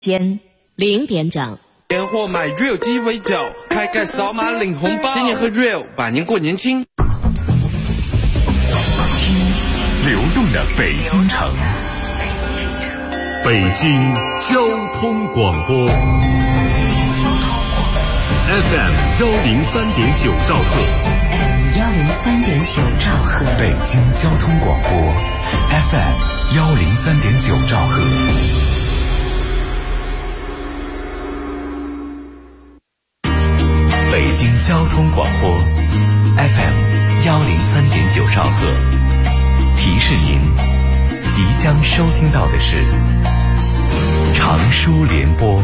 间林店长， 年货买 real 鸡尾酒，开盖扫码领红包，新年喝 real， 百年过年轻。 流动的北京城，北京交通广播 FM 103.9兆赫， 103.9兆赫， 北京交通广播 FM 103.9兆赫。北京交通广播 FM 103.9兆赫，提示您，即将收听到的是长舒联播。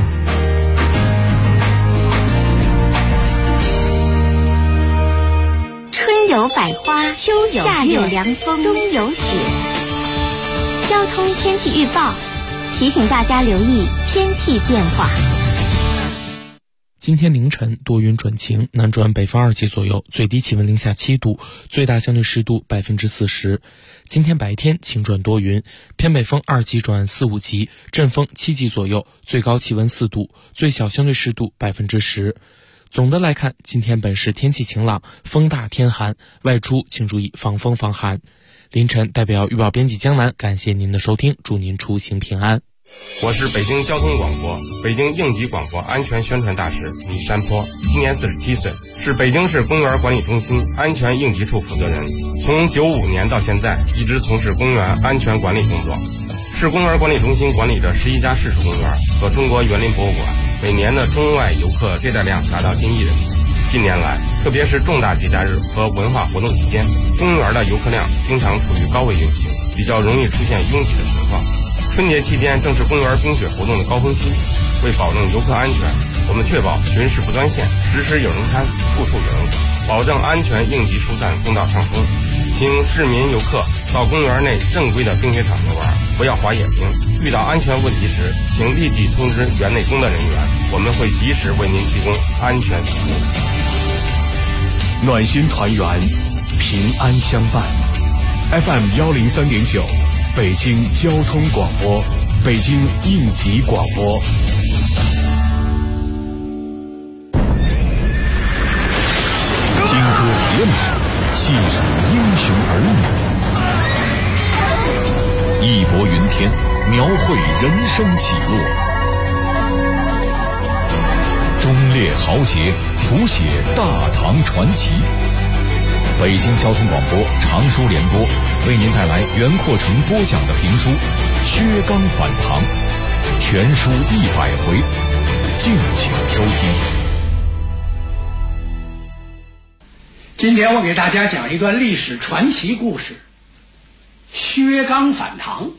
春有百花，秋有夏有凉风，冬有雪。交通天气预报提醒大家留意天气变化。 今天凌晨多云转晴，南转北风2级左右，最低气温零下7度，最大相对湿度40%。今天白天晴转多云，偏北风2级转4、5级，阵风7级左右，最高气温4度，最小相对湿度10%。总的来看，今天本市天气晴朗，风大天寒，外出请注意防风防寒。凌晨代表预报编辑江南，感谢您的收听，祝您出行平安。 我是北京交通广播北京应急广播安全宣传大使李山坡，今年47岁，是北京市公园管理中心安全应急处负责人，从95年到现在一直从事公园安全管理工作。市公园管理中心管理着11家市属公园和中国园林博物馆，每年的中外游客接待量达到近1亿人次。近年来，特别是重大节假日和文化活动期间，公园的游客量经常处于高位运行，比较容易出现拥挤的情况。春节期间正是公园冰雪活动的高峰期，为保证游客安全，我们确保巡视不断线，时时有人看，处处有人管，保证安全应急疏散通道畅通。请市民游客到公园内正规的冰雪场游玩，不要滑野冰。遇到安全问题时，请立即通知园内工作人员，我们会及时为您提供安全服务。 暖心团圆，平安相伴。FM 103.9，北京交通广播，北京应急广播。金戈铁马，细数英雄儿女，义薄云天，描绘人生起落，忠烈豪杰，谱写大唐传奇。北京交通广播长舒联播为您带来袁阔成播讲的评书《薛刚反唐》，全书100回，敬请收听。 今天我给大家讲一段历史传奇故事，薛刚反唐。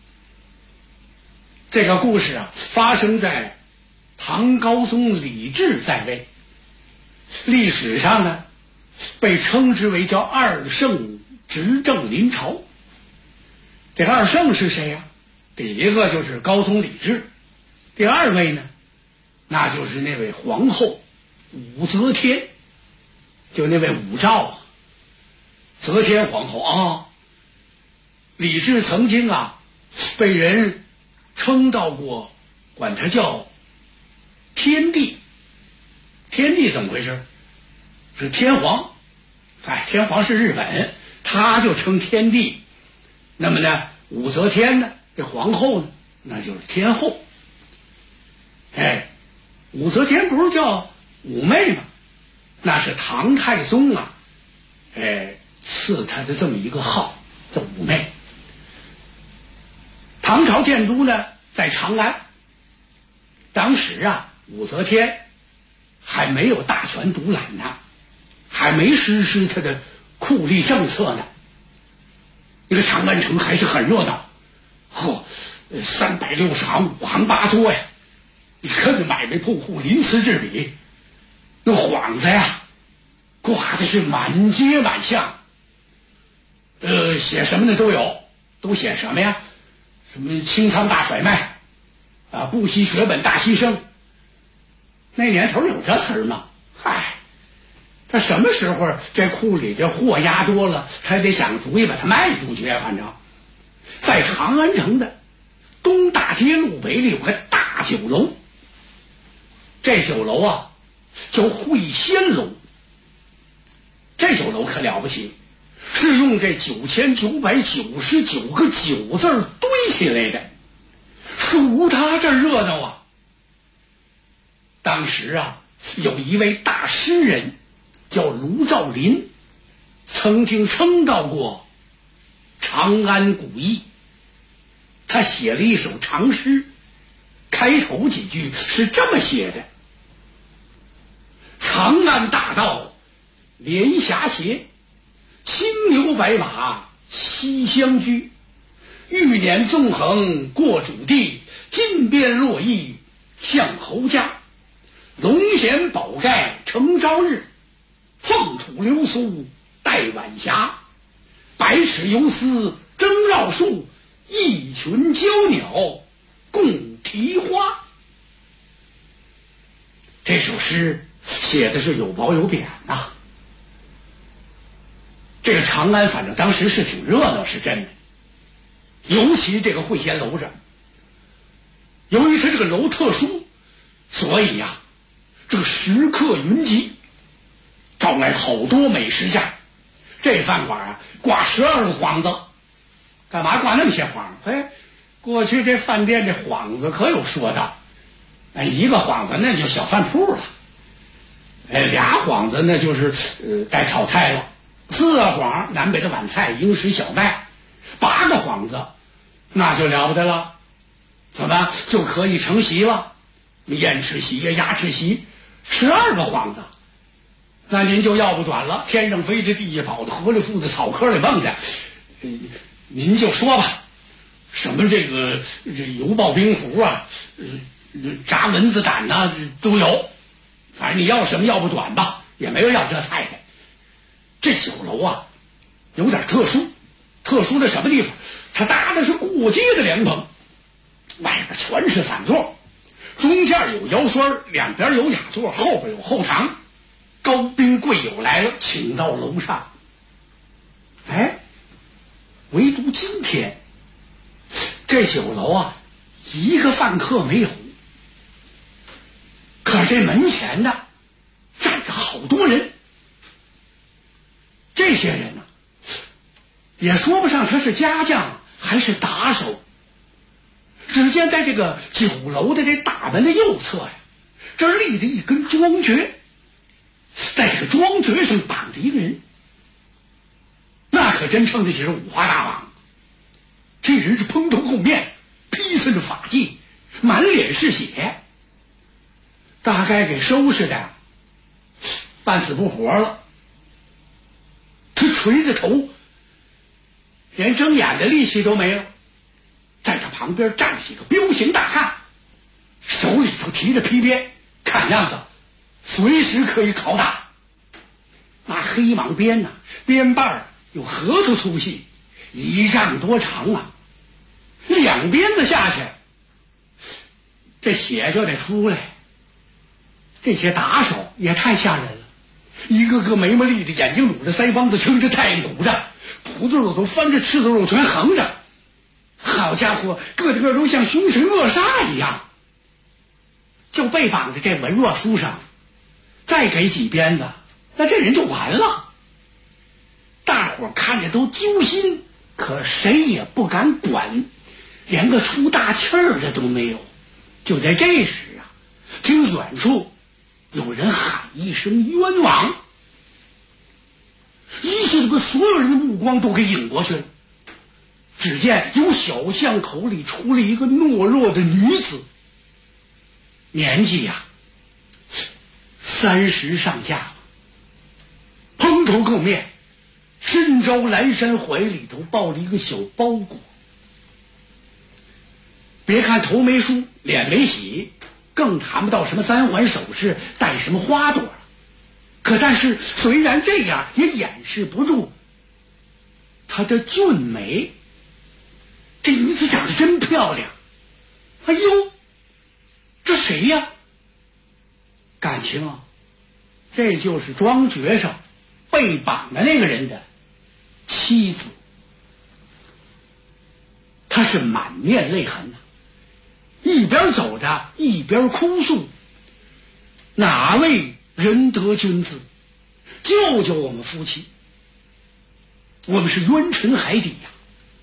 这个故事发生在唐高宗李治在位，历史上呢被称之为叫2圣执政临朝。这个2圣是谁呀？第一个就是高宗李治，第2位呢，那就是那位皇后武则天，就那位武曌则天皇后李治曾经被人称到过，管他叫天帝。天帝怎么回事？是天皇，天皇是日本，他就称天帝。那么呢，武则天呢，这皇后呢，那就是天后。武则天不是叫武媚吗？那是唐太宗赐他的这么一个号，叫武媚。唐朝建都呢在长安，当时武则天还没有大权独揽呢，还没实施他的酷吏政策呢。那个长安城还是很热闹，360行5行8座呀，你看那买卖铺户鳞次栉比，那幌子挂的是满街满巷，写什么的都有，都写什么呀？什么清仓大甩卖不惜血本大牺牲。那年头有这词儿吗？他什么时候这库里这货压多了，他得想主意把它卖出去反正在长安城的东大街路北里有个大大酒楼。这酒楼啊叫会仙楼。这酒楼可了不起，是用这9999个9字堆起来的，数他这热闹啊。当时啊，有一位大诗人叫卢照邻，曾经称道过长安古意。他写了一首长诗，开头几句是这么写的：长安大道连霞斜，青牛白马西厢居。玉辇纵横过主地，金鞭落翼向侯家。龙衔宝盖承朝日，凤吐流苏待晚霞。百尺游丝争绕树，一群娇鸟共啼花。这首诗写的是有褒有贬呐。这个长安反正当时是挺热闹，是真的。尤其这个会仙楼这，由于它这个楼特殊，所以呀，这个食客云集，招来好多美食家。这饭馆啊，挂12个幌子，干嘛挂那么些幌子？哎，过去这饭店这幌子可有说道，一个幌子那就小饭铺了，俩幌子那就是带炒菜了，4个幌南北的晚菜、英式小麦，8个幌子那就了不得了，怎么就可以成席了？燕翅席呀、鸭翅席，12个幌子，那您就要不短了，天上飞的、地下跑的、河里浮的、草坑里蹦的，您就说吧，什么这油爆冰壶啊，炸蚊子胆呐，都有，反正你要什么要不短吧，也没有要这菜的。这酒楼啊，有点特殊，特殊的什么地方？它搭的是过街的凉棚，外边全是散座，中间有腰栓，两边有雅座，后边有后堂。高宾贵友来了，请到楼上。哎，唯独今天这酒楼啊，一个饭客没有。可这门前呢，站着好多人。这些人呢，也说不上他是家将还是打手。只见在这个酒楼的这大门的右侧呀，这立着一根桩橛，在这个桩橛上绑着一个人，那可真称得起是五花大绑。这人是蓬头垢面，披散着发髻，满脸是血，大概给收拾的半死不活了。他垂着头，连睁眼的力气都没有。在他旁边站着几个彪形大汉，手里头提着皮鞭，看样子随时可以拷打。那黑蟒鞭呢，鞭瓣有核桃粗细，1丈多长啊，2鞭子下去，这血就得出来。这些打手也太吓人了，一个个眉毛立着，眼睛努着，腮帮子撑着，太阳鼓着，胡子肉都翻着，赤子肉全横着。好家伙，个个都像凶神恶煞一样。就被绑在这文弱书上，再给几鞭子，那这人就完了。大伙看着都揪心，可谁也不敢管，连个出大气儿的都没有。就在这时啊，听远处有人喊一声冤枉，一下子把所有人的目光都给引过去了。只见由小巷口里出了一个懦弱的女子，年纪呀30上下吧，蓬头垢面，身着蓝衫，怀里头抱了一个小包裹。别看头没梳，脸没洗，更谈不到什么3环首饰，戴什么花朵了。但是虽然这样，也掩饰不住她的俊美。这女子长得真漂亮，哎呦，这谁呀？感情啊，这就是庄爵上被绑的那个人的妻子。她是满面泪痕呐，一一边走着一边哭诉：哪位仁德君子，救救我们夫妻，我们是冤沉海底呀！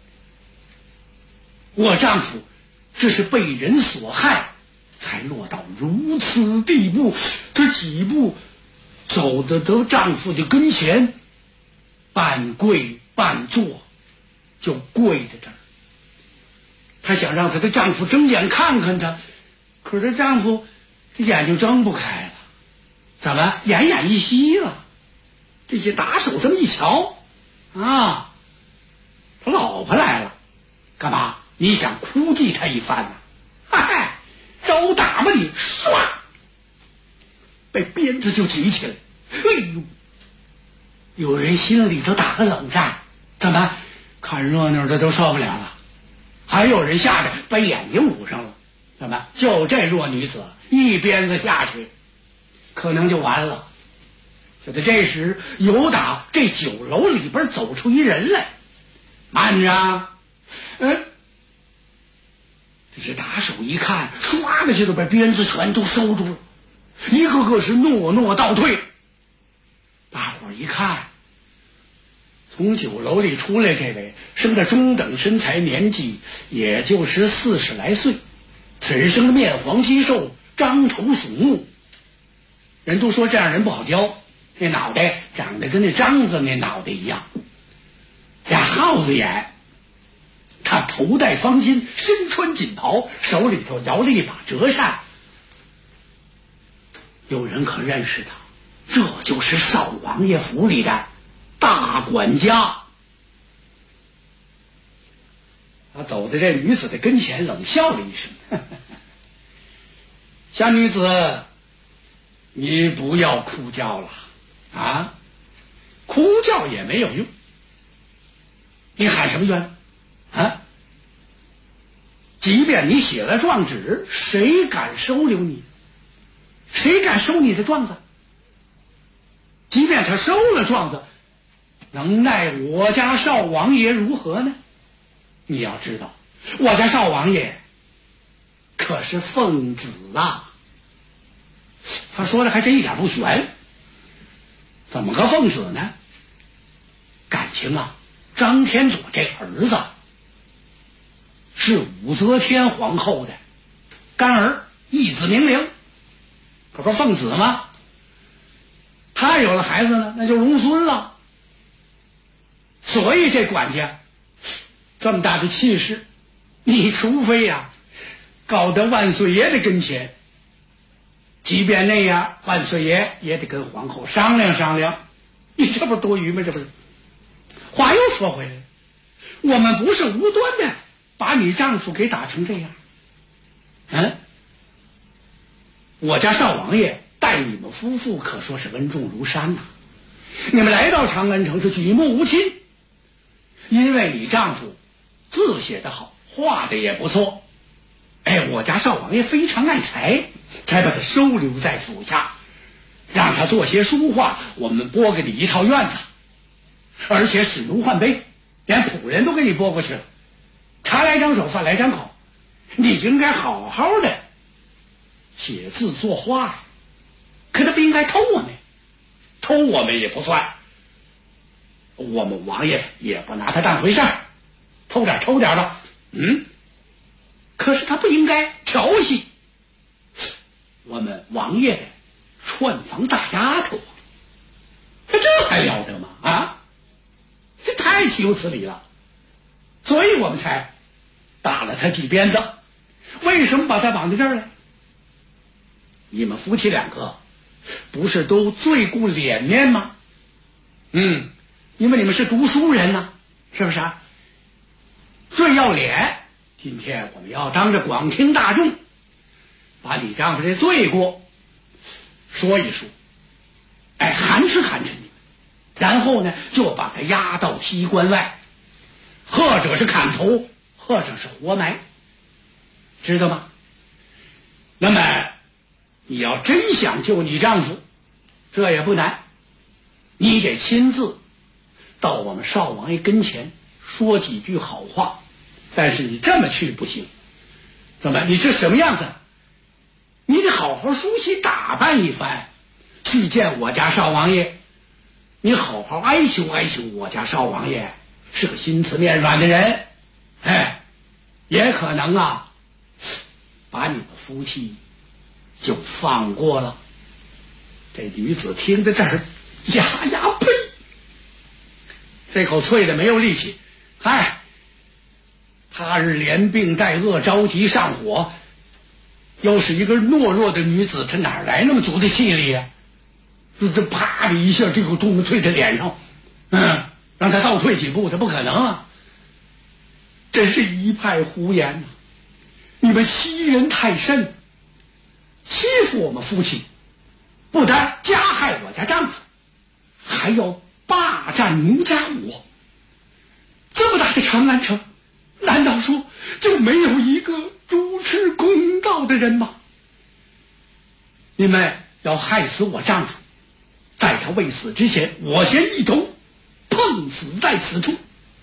我丈夫这是被人所害，才落到如此地步。这几步走得丈夫的跟前，半跪半坐，就跪在这儿。她想让她的丈夫睁眼看看她，可是她丈夫这眼睛睁不开了，怎么奄奄一息了？这些打手这么一瞧，啊，他老婆来了，干嘛？你想哭祭他一番呢？嗨，招打吧你！唰，被鞭子就举起来。哎呦，有人心里头打个冷战，怎么看热闹的都受不了了？还有人吓得把眼睛捂上了，怎么就这弱女子一鞭子下去，可能就完了。就在这时，有打这酒楼里边走出一人来，慢着，这些打手一看，唰的就把鞭子全都收住了，一个个是诺诺倒退。大伙儿一看，从酒楼里出来这位生的中等身材，年纪也就是40来岁，此人生的面黄肌瘦，獐头鼠目。人都说这样人不好挑，那脑袋长得跟那獐子那脑袋一样，俩耗子眼。他头戴方巾，身穿锦袍，手里头摇了一把折扇。有人可认识他，这就是少王爷府里的大管家。他走在这女子的跟前，冷笑了一声：“呵呵呵，小女子，你不要哭叫了啊！哭叫也没有用，你喊什么冤？啊！即便你写了状纸，谁敢收留你？谁敢收你的状子？即便他收了状子，能奈我家少王爷如何呢？你要知道，我家少王爷可是奉子啊！他说的还真一点不悬。怎么个奉子呢？感情啊，张天佐这儿子是武则天皇后的干儿，义子明灵，可不是奉子吗？他有了孩子呢，那就龙孙了。所以这管家这么大的气势，你除非呀搞到万岁爷的跟前，即便那样，万岁爷也得跟皇后商量商量。你这不是多余吗？这不是。话又说回来，我们不是无端的把你丈夫给打成这样。我家少王爷待你们夫妇可说是恩重如山呐。你们来到长安城是举目无亲，因为你丈夫字写得好，画的也不错。我家少王爷非常爱才，才把他收留在府下，让他做些书画，我们拨给你一套院子，而且使奴换卑，连仆人都给你拨过去了。茶来张手，饭来张口，你应该好好的写字作画，可他不应该偷我们，偷我们也不算，我们王爷也不拿他当回事儿，偷点偷点的，可是他不应该调戏我们王爷的串房大丫头，这还了得吗？啊，这太岂有此理了！所以我们才打了他几鞭子。为什么把他绑在这儿来？你们夫妻两个不是都最顾脸面吗？因为你们是读书人呐，是不是啊？最要脸。今天我们要当着广听大众，把你丈夫这罪过说一说，寒碜寒碜你们，然后呢就把他押到西关外，或者是砍头，或者是活埋，知道吗？那么你要真想救你丈夫，这也不难，你得亲自到我们少王爷跟前说几句好话。但是你这么去不行， 怎么，你这什么样子？你得好好梳洗打扮一番，去见我家少王爷。你好好哀求哀求我家少王爷，是个心慈面软的人，也可能啊，把你们夫妻就放过了。这女子听到这儿，呀呸！这口啐的没有力气。他日连病带饿，着急上火，又是一个懦弱的女子，她哪来那么足的气力呀？这啪的一下，这口东西啐在脸上，让他倒退几步，他不可能啊！真是一派胡言呐！你们欺人太甚，欺负我们夫妻，不但加害我家丈夫，还要霸占奴家我。这么大的长安城，难道说就没有一个主持公道的人吗？你们要害死我丈夫，在他未死之前，我先一头碰死在此处。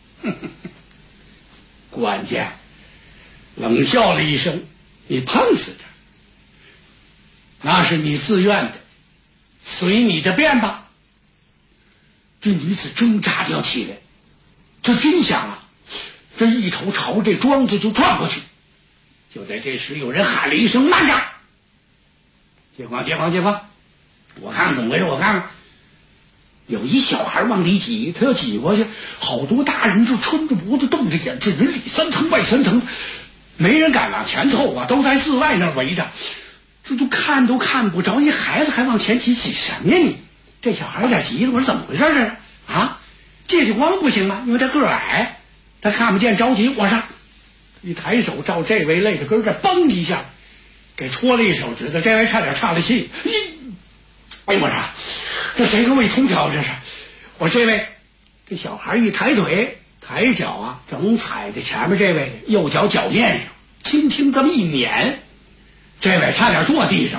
管家冷笑了一声：“你碰死他，那是你自愿的，随你的便吧。”这女子挣扎着起来，这真想啊，这一头朝这庄子就撞过去。就在这时，有人喊了一声：“慢着！”街坊，我看看怎么回事，我看看。有一小孩往里挤，他要挤过去，好多大人就撑着脖子瞪着眼，这人里三层外三层，没人敢往前凑啊，都在寺外那围着，这都看不着。一孩子还往前挤什么呀你？这小孩有点急了，我说怎么回事这是啊？借去光不行吗？因为他个儿矮，他看不见着急。我说一抬手照这位肋着根这嘣一下给戳了一手指头，这位差点岔了气。哎呦我说这谁给我一通挑这是？我这位这小孩一抬腿抬脚啊，正踩在前面这位右脚脚面上，轻轻这么一碾，这位差点坐地上。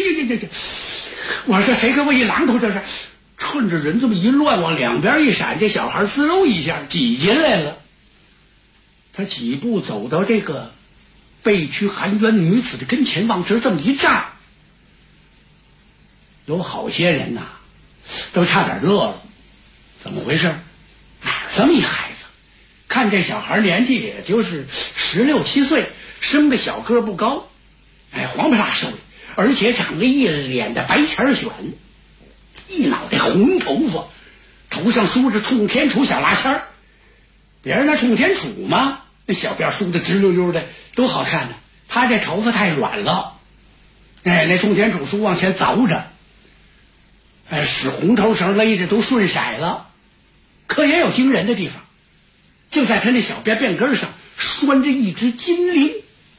我说这谁给我一榔头这是？趁着人这么一乱往两边一闪，这小孩滋溜一下挤进来了。他几步走到这个被屈含冤女子的跟前，往这么一站，有好些人呐都差点乐了。怎么回事？哪儿这么一孩子？看这小孩年纪也就是16、17岁，生的小个不高，黄不拉瘦的，而且长了一脸的白钱卷，一脑袋红头发，头上梳着冲天杵小拉签儿。别人那冲天杵嘛，那小辫梳的直溜溜的，多好看呢。他这头发太软了，那冲天杵梳往前凿着，使红头绳勒着都顺色了。可也有惊人的地方，就在他那小辫根上拴着一只金铃，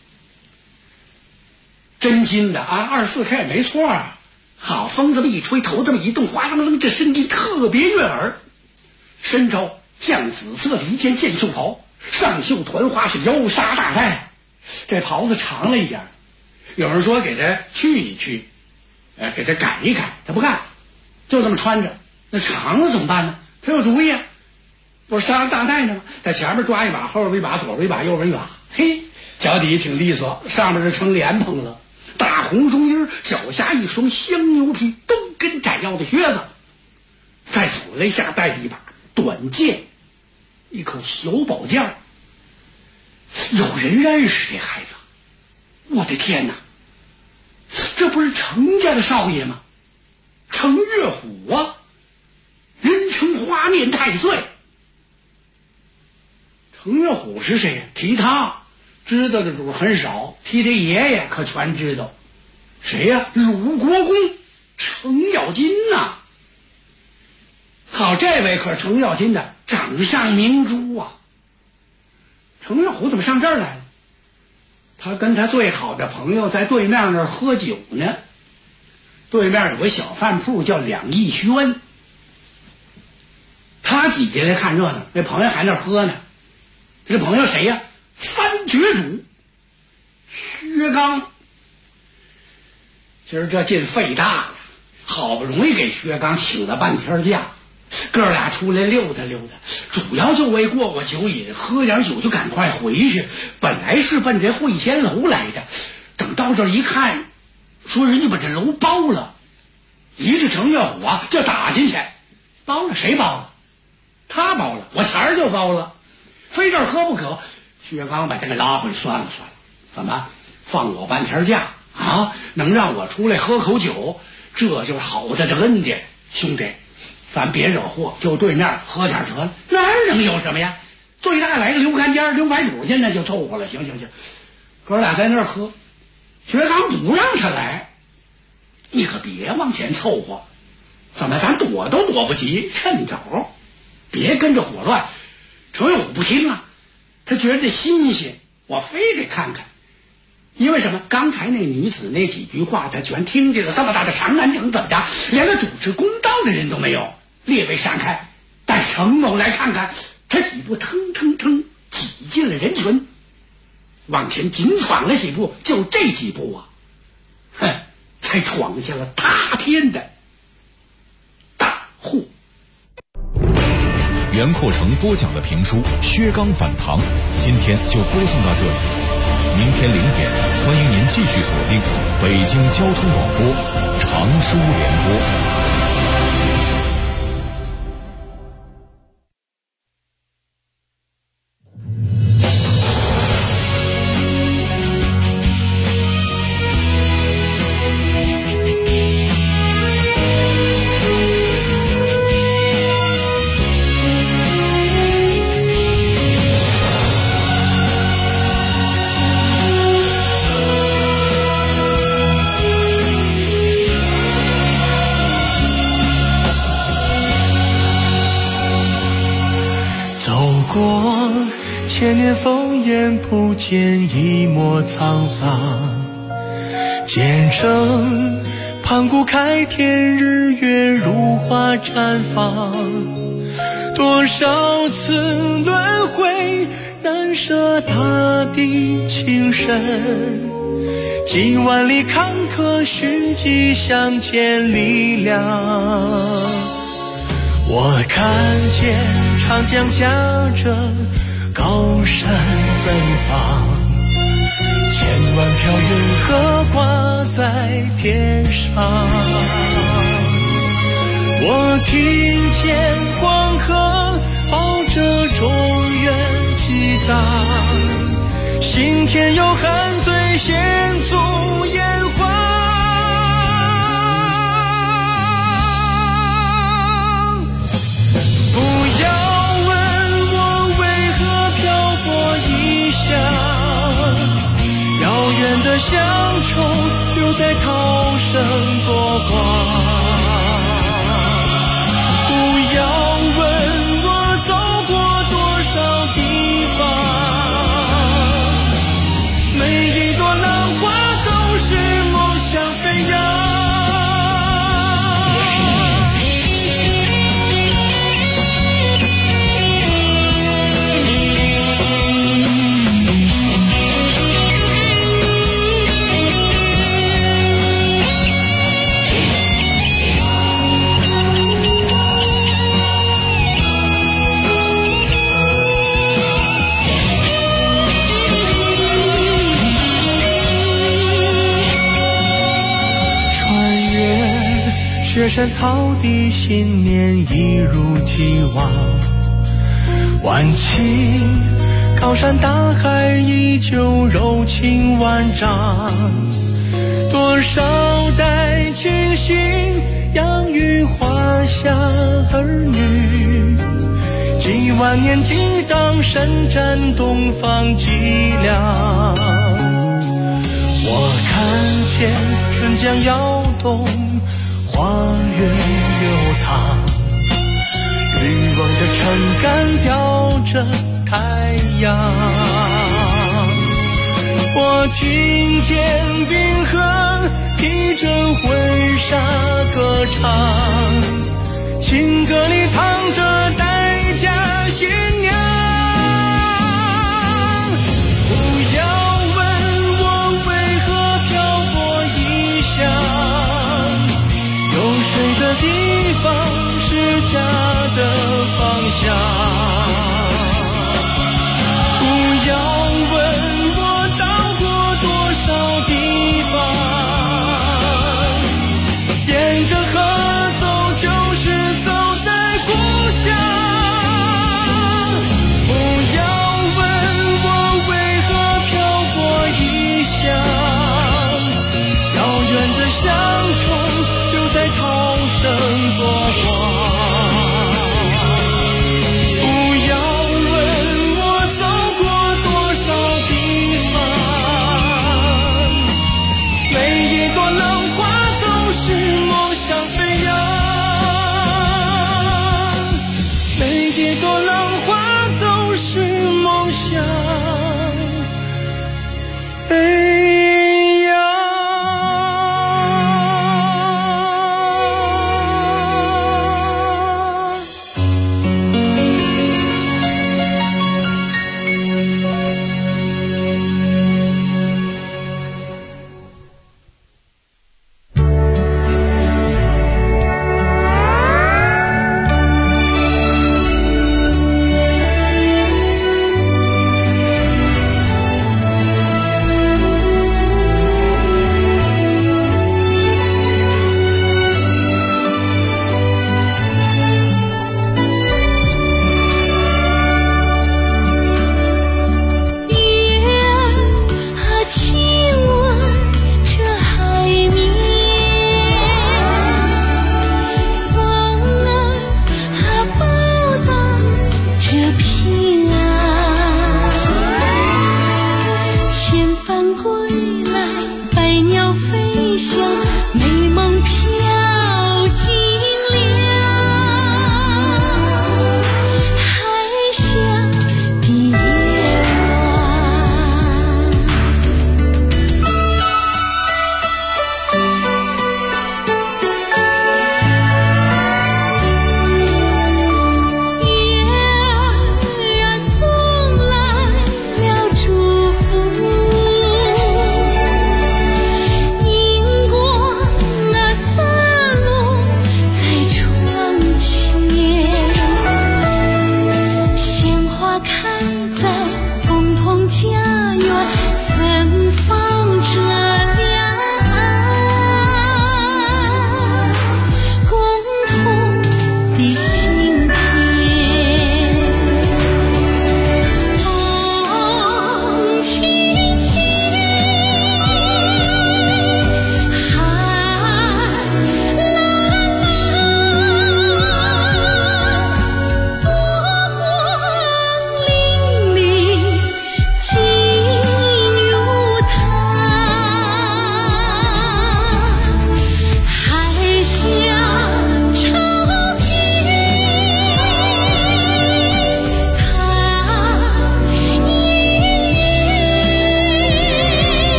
真金的啊，24K没错啊。好，风这么一吹，头这么一动，哗啷啷，这声音特别悦耳。身着绛紫色的一件箭袖袍，上绣团花，是腰纱大带。这袍子长了一点，有人说给他去一去，给他改一改，他不干，就这么穿着。那长了怎么办呢？他有主意啊，不是纱大带呢吗？在前面抓一把，后边一把，左边一把，右边一把。嘿，脚底挺利索，上面是成莲蓬了。大红中衣，脚下一双香牛皮都跟窄腰的靴子，在左肋下带着一把短剑，一口小宝剑。有人认识这孩子，我的天哪，这不是程家的少爷吗？程月虎啊，人称花面太岁。程月虎是谁呀？提他知道的主很少，提他爷爷可全知道。谁呀？鲁国公程咬金呐。好，这位可是程咬金的掌上明珠啊。程月虎怎么上这儿来了？他跟他最好的朋友在对面那儿喝酒呢。对面有个小饭铺叫两义轩，他挤进来看热闹，那朋友还那儿喝呢。这朋友谁呀？三绝主薛刚。今儿这劲费大了，好不容易给薛刚请了半天假，哥俩出来溜达溜达， 主要就为过过酒瘾，喝点酒就赶快回去。本来是奔这会仙楼来的，等到这一看，说人家把这楼包了，一个正月火就打进去。包了谁包了？他包了，我前儿就包了，非这儿喝不可。薛刚把这个拉回来，算了，怎么放我半天假啊？能让我出来喝口酒，这就是好的这恩典。兄弟，咱别惹祸，就对面喝点得了，那能有什么呀？最大来个溜干尖溜白骨，现在就凑合了。行，哥俩在那儿喝，薛刚不让他来，你可别往前凑合。怎么咱躲都躲不及，趁早别跟着火乱。程有虎不听啊，他觉得新鲜，我非得看看。因为什么？刚才那女子那几句话他全听见了。这么大的长安城怎么着，连个主持公道的人都没有。列位闪开，带程某来看看。他几步腾挤进了人群，往前紧闯了几步，就这几步啊，才闯下了塌天的大祸。 袁阔成播讲的评书《薛刚反唐》，今天就播送到这里。明天0点，欢迎您继续锁定北京交通广播长书联播。 千年烽烟不见一抹沧桑，见证盘古开天，日月如花绽放。多少次轮回，难舍大地情深，几万里坎坷，虚迹相见力量。我看见长江夹着高山奔放，千万条云河挂在天上。我听见黄河抱着中原激荡，心田有汉醉险阻炎黄。不要问我为何漂泊异乡，遥远的乡愁留在涛声波光。不要问我走过多少地方，每一朵浪花都是梦想飞扬。雪山草地，新年一如既往。万顷高山大海，依旧柔情万丈。多少代亲信养育华夏儿女，几万年激荡，伸展东方脊梁。我看见春江摇动，花月流淌，渔翁的撑杆吊着太阳。我听见冰河披着婚纱歌唱，情歌里藏着待嫁新娘。不要问我为何漂泊异乡，有谁的地方是家的方向？ 远的乡愁，留在涛声过后。